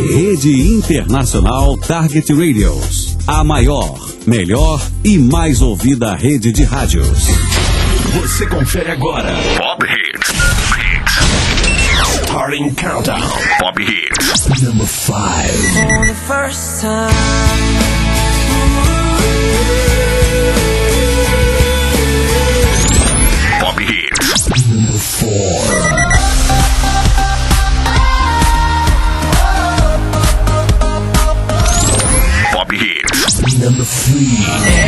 Rede Internacional Target Radios. A maior, melhor e mais ouvida rede de rádios. Você confere agora Pop Hits. Starting Countdown. Pop Hits. Number 5. For the first time. Pop Hits. Number 4. Pop Hits. Number 3.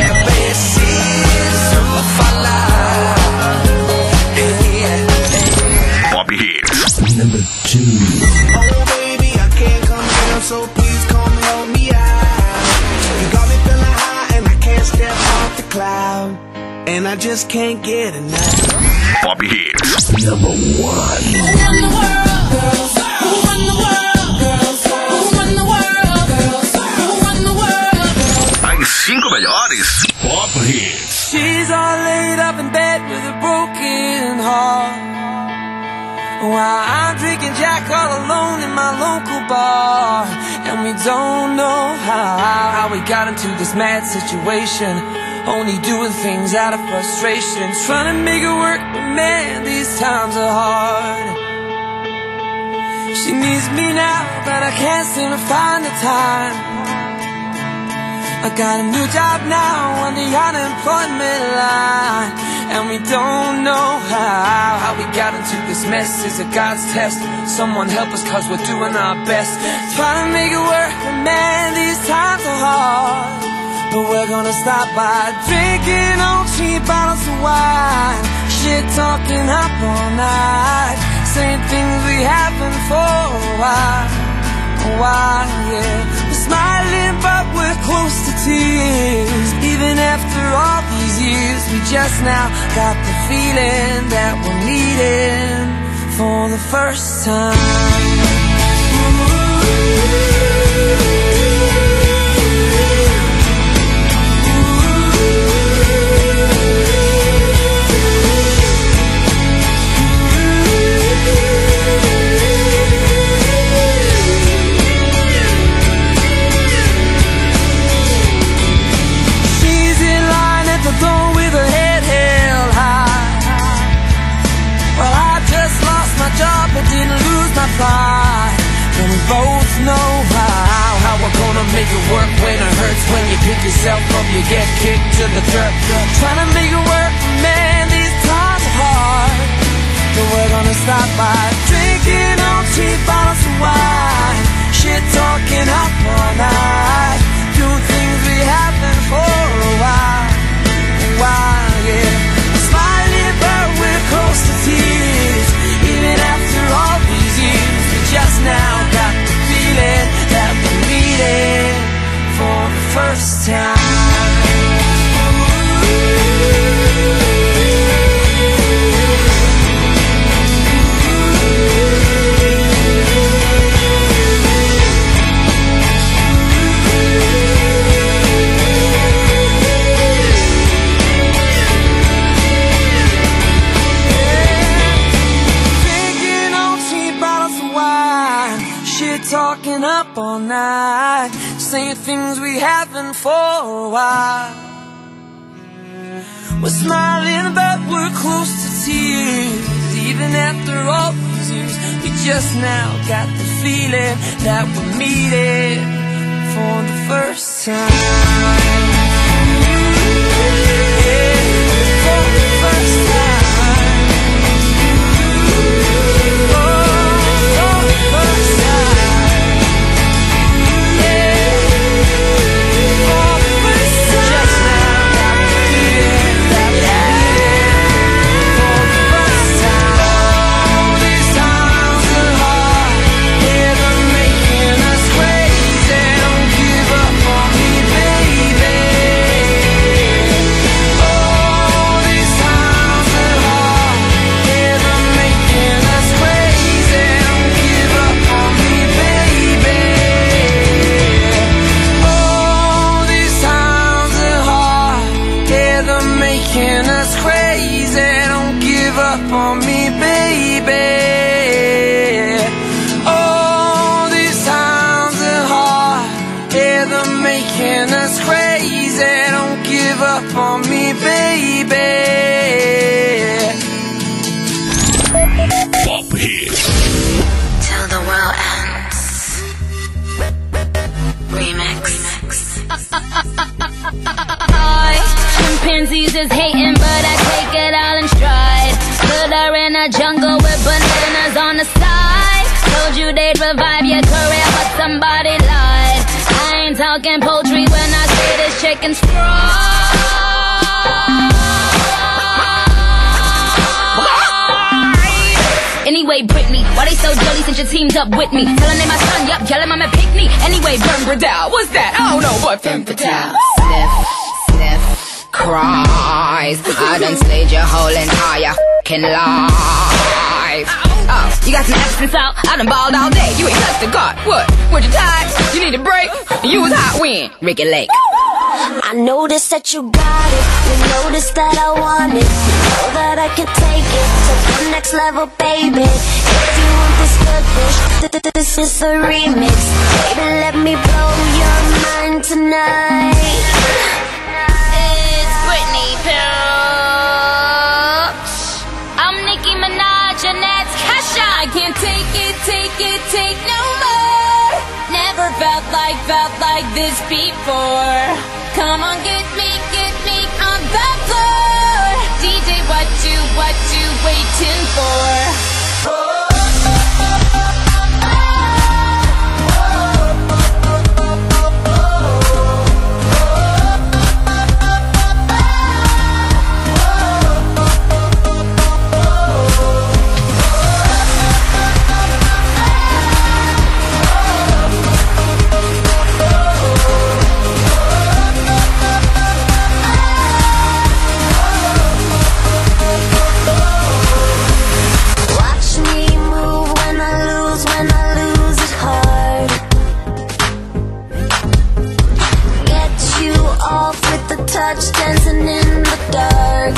Pop Hits. Number 2. Oh baby, I can't come down, so please come help me out. You got me feeling high and I can't step off the cloud, and I just can't get enough. Pop Hits. Number 1. Who run the world, girls? Who run the world, girls? Who run the world, girls? Who run the world, girls? As 5 melhores Pop Hits. She's all laid up in bed with a broken heart, while I'm drinking Jack all alone in my local bar. And we don't know how we got into this mad situation, only doing things out of frustration, trying to make it work, but man, these times are hard. She needs me now, but I can't seem to find the time. I got a new job now on the unemployment line, and we don't know how we got into this mess. Is it God's test? Someone help us, cause we're doing our best, trying to make it work, but man, these times are hard. But we're gonna stop by drinking on cheap bottles of wine, shit talking up all night, saying things we haven't for a while, yeah. We're smiling but we're close to tears, even after all these years. We just now got the feeling that we're meeting for the first time. But didn't lose my pride, and we both know how we're gonna make it work when it hurts. When you pick yourself up, you get kicked to the dirt. Trying to make it work, man, these times are hard. But we're gonna stop by drinking on cheap bottles of wine, shit talking up all night, doing things we haven't for a while, yeah. Smiling but we're close to tears, even after all these years. We just now got the feeling that we're meeting for the first time. Talking up all night, saying things we haven't for a while. We're smiling but we're close to tears, even after all these years. We just now got the feeling that we're meeting for the first time. Yeah, for the first time. Hits. Till the world ends. Remix. Chimpanzees is hating, but I take it all in stride. Put her in a jungle with bananas on the side. Told you they'd revive your career, but somebody lied. I ain't talking poultry when I say this chicken's fried. Anyway, Britney, why they so jelly since you teamed up with me? Tell her name my son, yup, yell him I'm a pick me. Anyway, Burn Bradell, what's that? I don't know, but Femme Fatale. Sniff, sniff, cries. I done slayed your whole entire f***ing life. Oh, you got some absence out? I done balled all day. You ain't touched the guard. What? Were you tired? You need a break? You was hot when? Ricky Lake. I noticed that you got it. You noticed that I want it. You know that I can take it to the next level, baby. If you want this good dish, this is a remix. Baby, let me blow your mind tonight. It's Britney Pilch. I'm Nicki Minaj and that's Kesha. I can't take it no more. Never felt like this before. Come on, get me on the floor. DJ, what you waiting for? Touch dancing in the dark.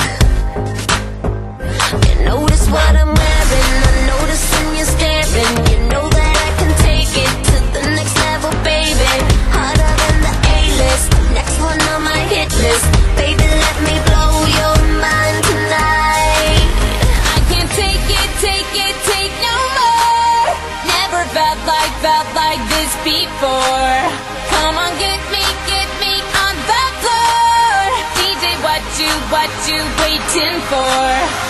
You notice what I'm wearing. I notice when you're staring. You know that I can take it to the next level, baby. Harder than the A-list, next one on my hit list. Baby, let me blow your mind tonight. I can't take it no more. Never felt like this before. Come on, get me on the floor. DJ, what you waiting for?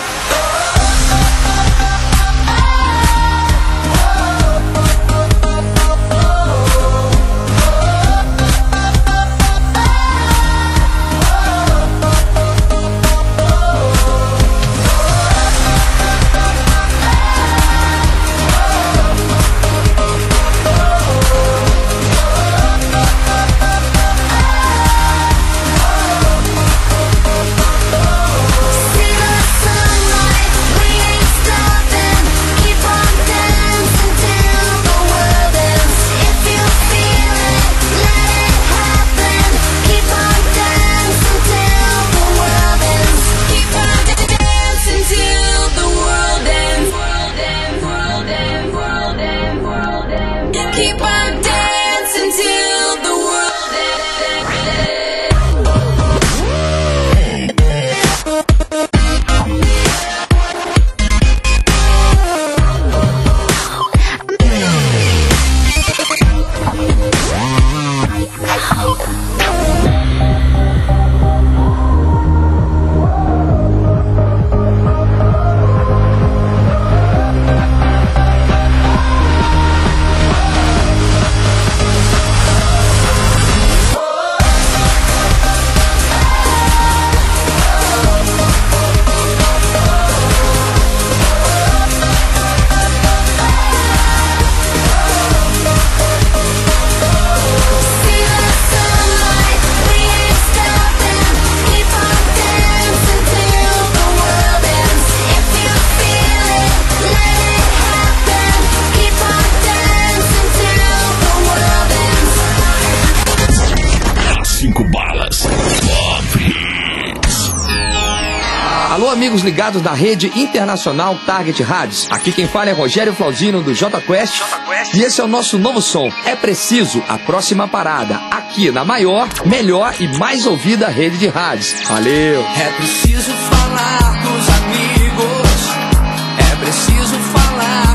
Alô, amigos ligados da rede internacional Target Rádios. Aqui quem fala é Rogério Flauzino do J Quest. E esse é o nosso novo som. É preciso a próxima parada. Aqui na maior, melhor e mais ouvida rede de rádios. Valeu! É preciso falar dos amigos. É preciso falar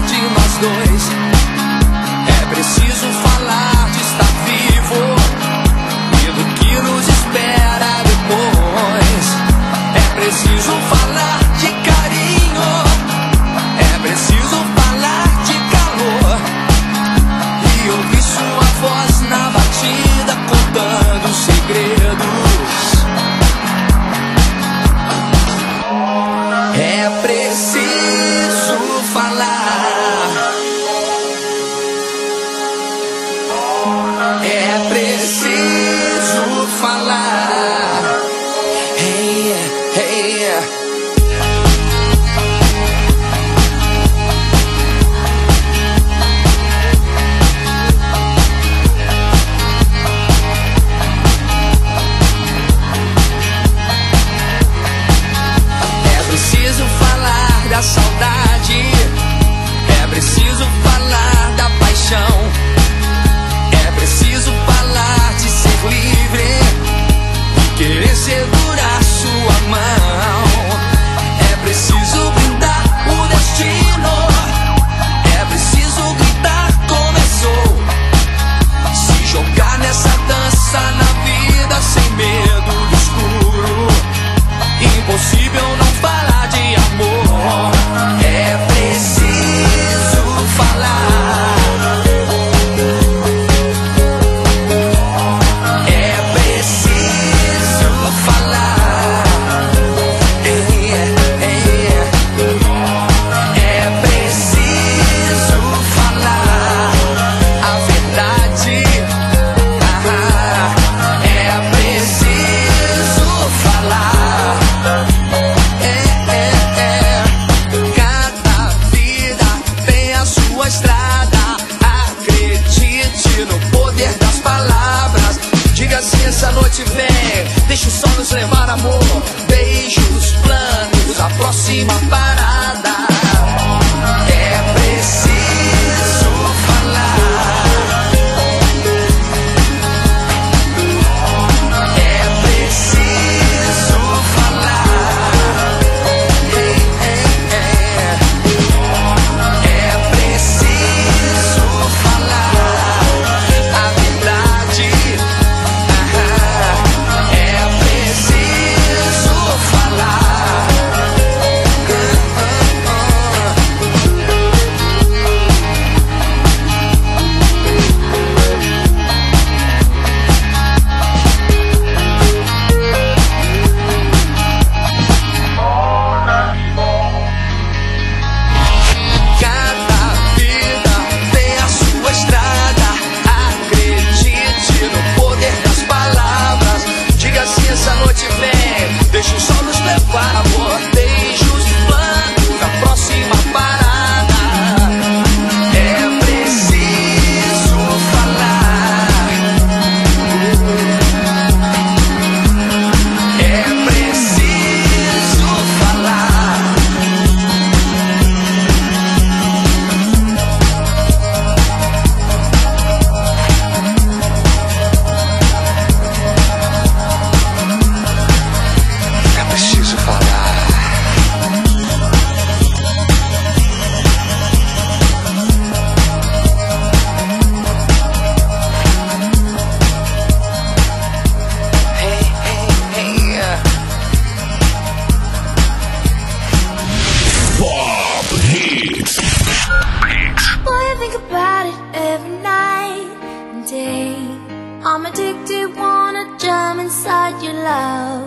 Boy, I think about it every night and day. I'm addicted, wanna jump inside your love.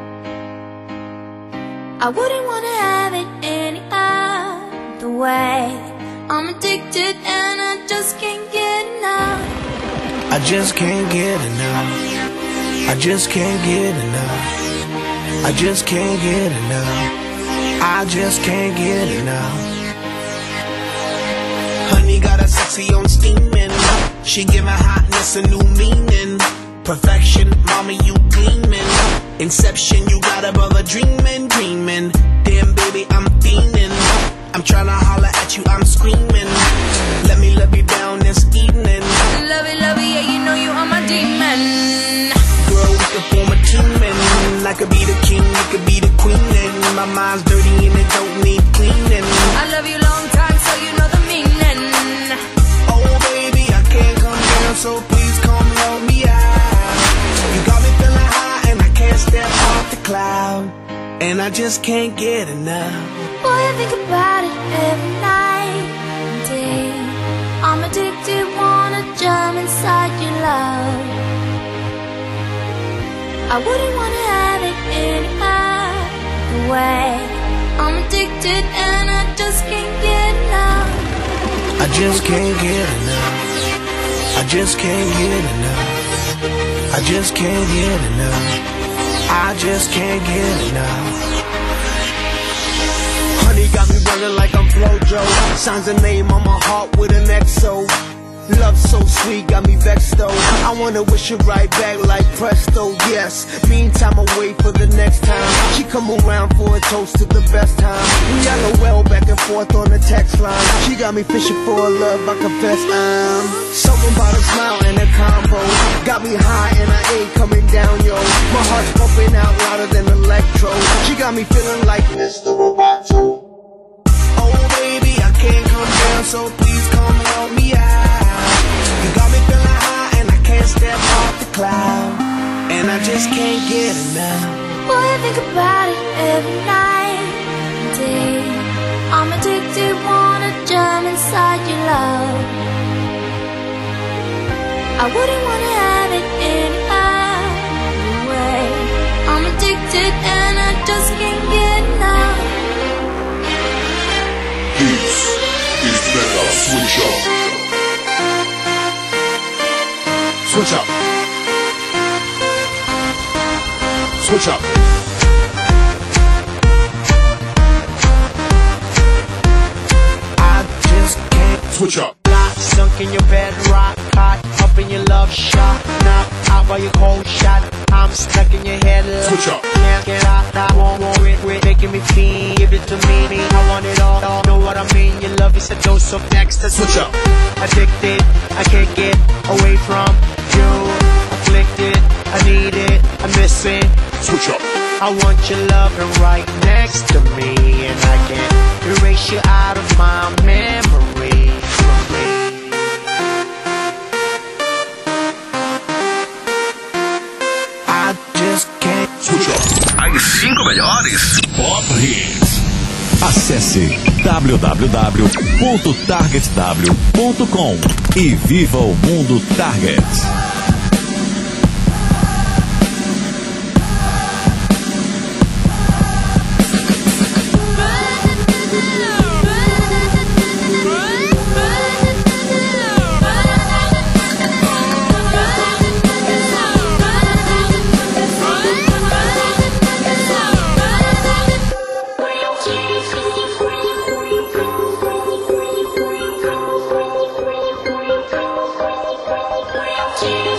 I wouldn't wanna have it any other way. I'm addicted and I just can't get enough. I just can't get enough. I just can't get enough. I just can't get enough. I just can't get enough. Honey got a sexy on steaming. She give my hotness a new meaning. Perfection, mommy, you gleaming. Inception, you got a brother dreaming, dreaming. Damn, baby, I'm fiending. I'm tryna holler at you, I'm screaming. Let me love you down this evening. Love it, yeah, you know you are my demon. Girl, we can form a team and I could be the king, you could be the queen. And my mind's dirty and it don't need cleaning. I love you long time, so you know the meaning. Oh baby, I can't come down, so please come help me out. You got me feeling high and I can't step off the cloud. And I just can't get enough. Boy, I think about it every night and day. I'm addicted, wanna jump inside your love. I wouldn't wanna have it any other way. I'm addicted and I just can't get enough. I just can't get enough. I just can't get enough. I just can't get enough. I just can't get enough. Honey got me running like I'm Flojo. Signs a name on my heart with an XO. Love so sweet, got me vexed though. I wanna wish it right back like presto, yes. Meantime, I wait for the next time she come around for a toast to the best time. We LOL back and forth on the text line. She got me fishing for a love, I confess I'm something about a smile and a combo. Got me high and I ain't coming down, yo. My heart's pumping out louder than electro. She got me feeling like Mr. Roboto. Oh baby, I can't come down, so please come help me out. You got me feeling high and I can't step off the cloud. And I just can't get enough. Boy, I think about it every night and day. I'm addicted, wanna jump inside your love. I wouldn't wanna have it any other way. I'm addicted and I just can't get enough. This is Mega Switch Up. Switch up. Switch up. I just can't Switch up. Lock, sunk in your bed, rock, hot, up in your love shot, knock out by your cold shot. I'm stuck in your head. Switch up. Can't get out, I won't quit, making me feel. Give it to me, I want it all. Know what I mean? Your love is a dose of next. Switch up. Addicted, I can't get away from you. Afflicted, I need it, I miss it. Switch up. I want your loving right next to me, and I can't erase you out of my memory. I just can't Switch up. As 5 melhores Pop Hits. Acesse www.targetw.com e viva o mundo Target. Yeah.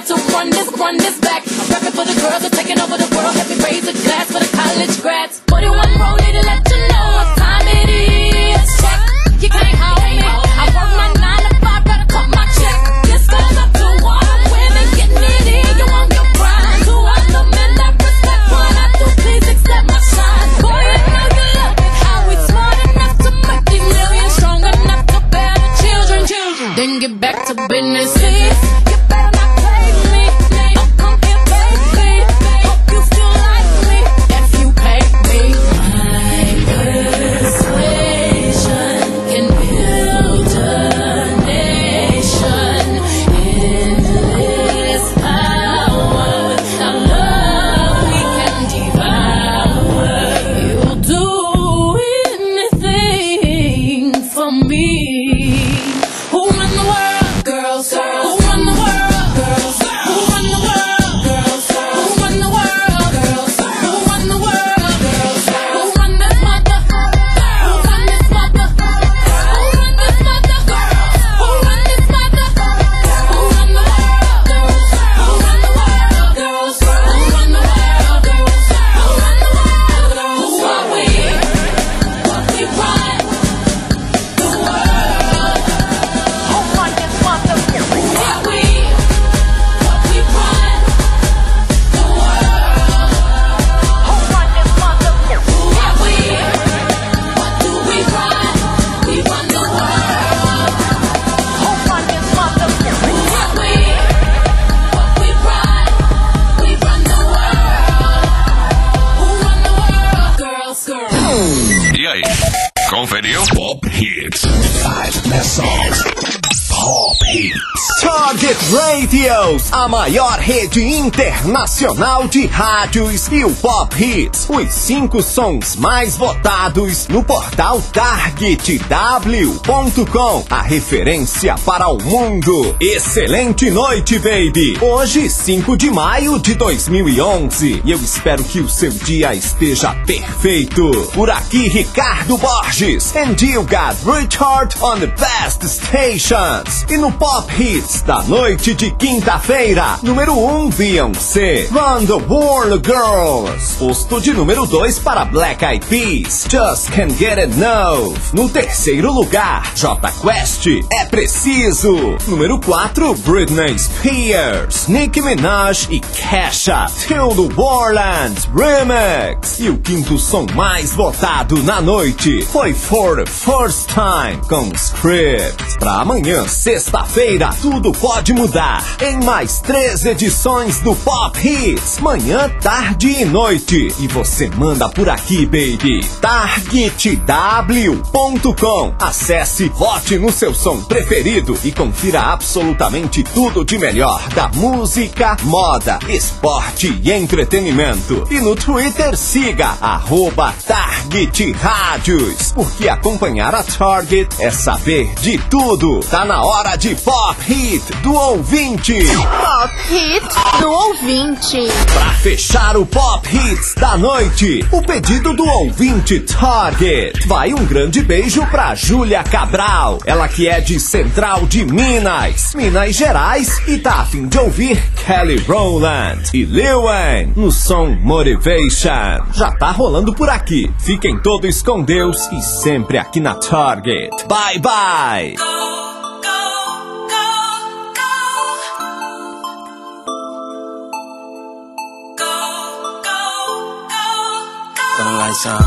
start to run this back. I'm rapping for the girls who are taking over the world. Let me raise a glass for the college grads. 41 rollie to let you know what time it is. Check, you can't hold me. I work my 9 to 5, gotta cut my check. This goes up to all the women getting it in. You want your pride. To all the men that respect what I do, please accept my shine. Boy, you know you love it. How we smart enough to make these millions, strong enough to bear the children. Then get back to business, please. You better not play with me. Don't come here, baby. Hope you still like me if you pay me. My persuasion can build a nation. Endless power. Without love we can devour. You'll do anything for me. Who run the world? Girls. Who run the world? Girls. Who run the world? Girls. Who run the world? Girls. Who run the world? Girls. Who run this mother? Who run this mother? Who run this mother? Who run this mother? Who run the world? Girls. Who run the world? Girls. Who run the world? Girls. Who run the world? Who are we? What we run? The world. Who run this mother? Who are we? What we run? The world. Who run this mother? Who are we? What do we run? We run the world. Who run this mother? Who are we? What we run? We run the world. Who run the world? Girls. E aí, conferiu? Pop Hits. 5 best songs. Pop Hits. Target Radios, a maior rede internacional de rádios, e o Pop Hits, os 5 sons mais votados no portal TargetW.com, a referência para o mundo. Excelente noite, baby! Hoje, 5 de maio de 2011, e eu espero que o seu dia esteja perfeito. Por aqui, Ricardo Borges, and you got Richard on the best stations. E no Pop Hits da noite de quinta-feira, número 1, Beyoncé, Run the World Girls. Posto de número 2 para Black Eyed Peas, Just Can't Get Enough. No terceiro lugar, Jota Quest, É Preciso. Número 4, Britney Spears, Nicki Minaj e Kesha, Till the Warlands Remix. E o quinto som mais votado na noite foi For the First Time com Script. Pra amanhã, sexta-feira, tudo pode mudar em mais 3 edições do Pop Hits, manhã, tarde e noite. E você manda por aqui, baby. TargetW.com. Acesse, vote no seu som preferido e confira absolutamente tudo de melhor da música, moda, esporte e entretenimento. E no Twitter, siga @TargetRádios, porque acompanhar a Target é saber de tudo. Tá na hora de Pop Hit do ouvinte. Pop Hit do ouvinte. Pra fechar o Pop Hits da noite, o pedido do ouvinte Target. Vai um grande beijo pra Júlia Cabral, ela que é de Central de Minas Gerais, e tá a fim de ouvir Kelly Rowland e Lil Wayne no som Motivation. Já tá rolando por aqui. Fiquem todos com Deus e sempre aqui na Target. Bye bye. Turn the lights on.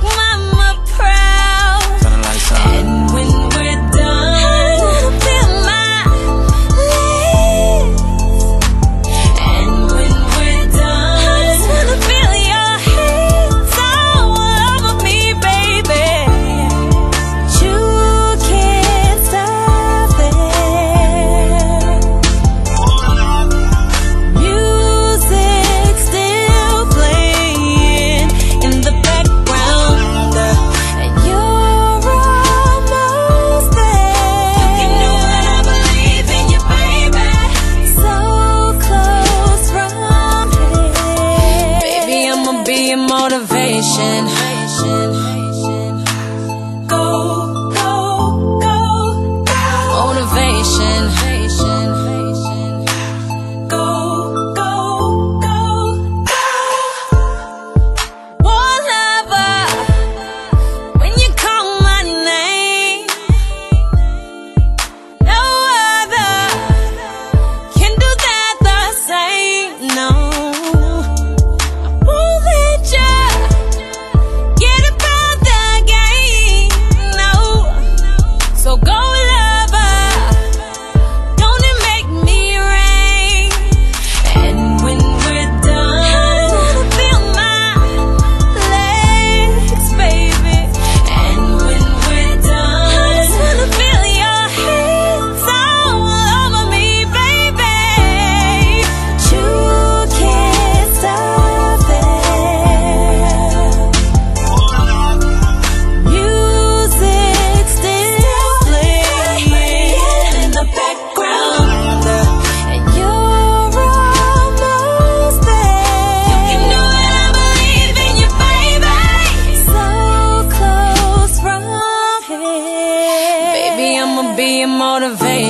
And when we're done, feel my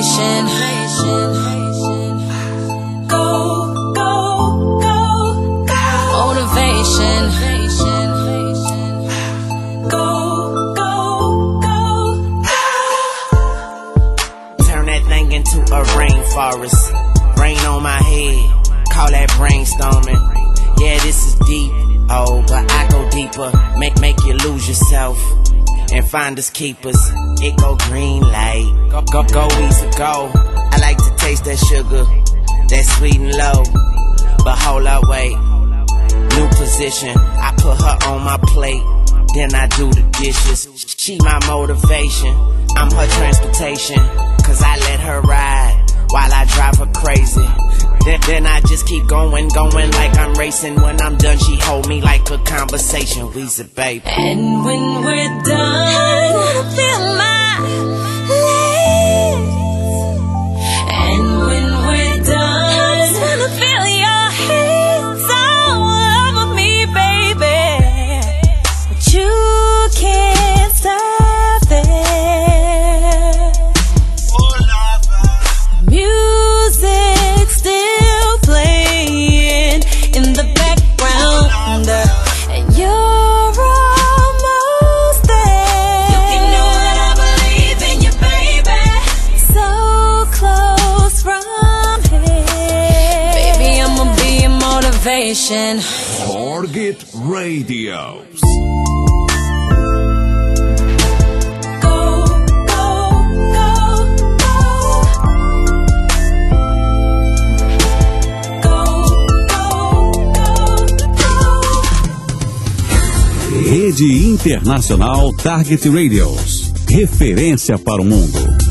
motivation. Go, go, go, go. Motivation. Go, go, go, go. Turn that thing into a rainforest. Rain on my head, call that brainstorming. Yeah, this is deep, oh, but I go deeper. Make you lose yourself and find us keepers. It go green light, go easy, go. I like to taste that sugar, that sweet and low. But hold up, wait, new position. I put her on my plate, then I do the dishes. She my motivation, I'm her transportation. Cause I let her ride while I drive her crazy. Then I just keep going like I'm racing. When I'm done, she hold me like a conversation. We's a baby. And when we're done, I wanna feel my legs. And when we're done, I just wanna feel your hands all over me, baby. But you can't stop there. Music still playing in the background, and you're almost there. You can know that I believe in you, baby. So close from here, baby. I'ma be your motivation. Target Radios. Rede Internacional Target Radios. Referência para o mundo.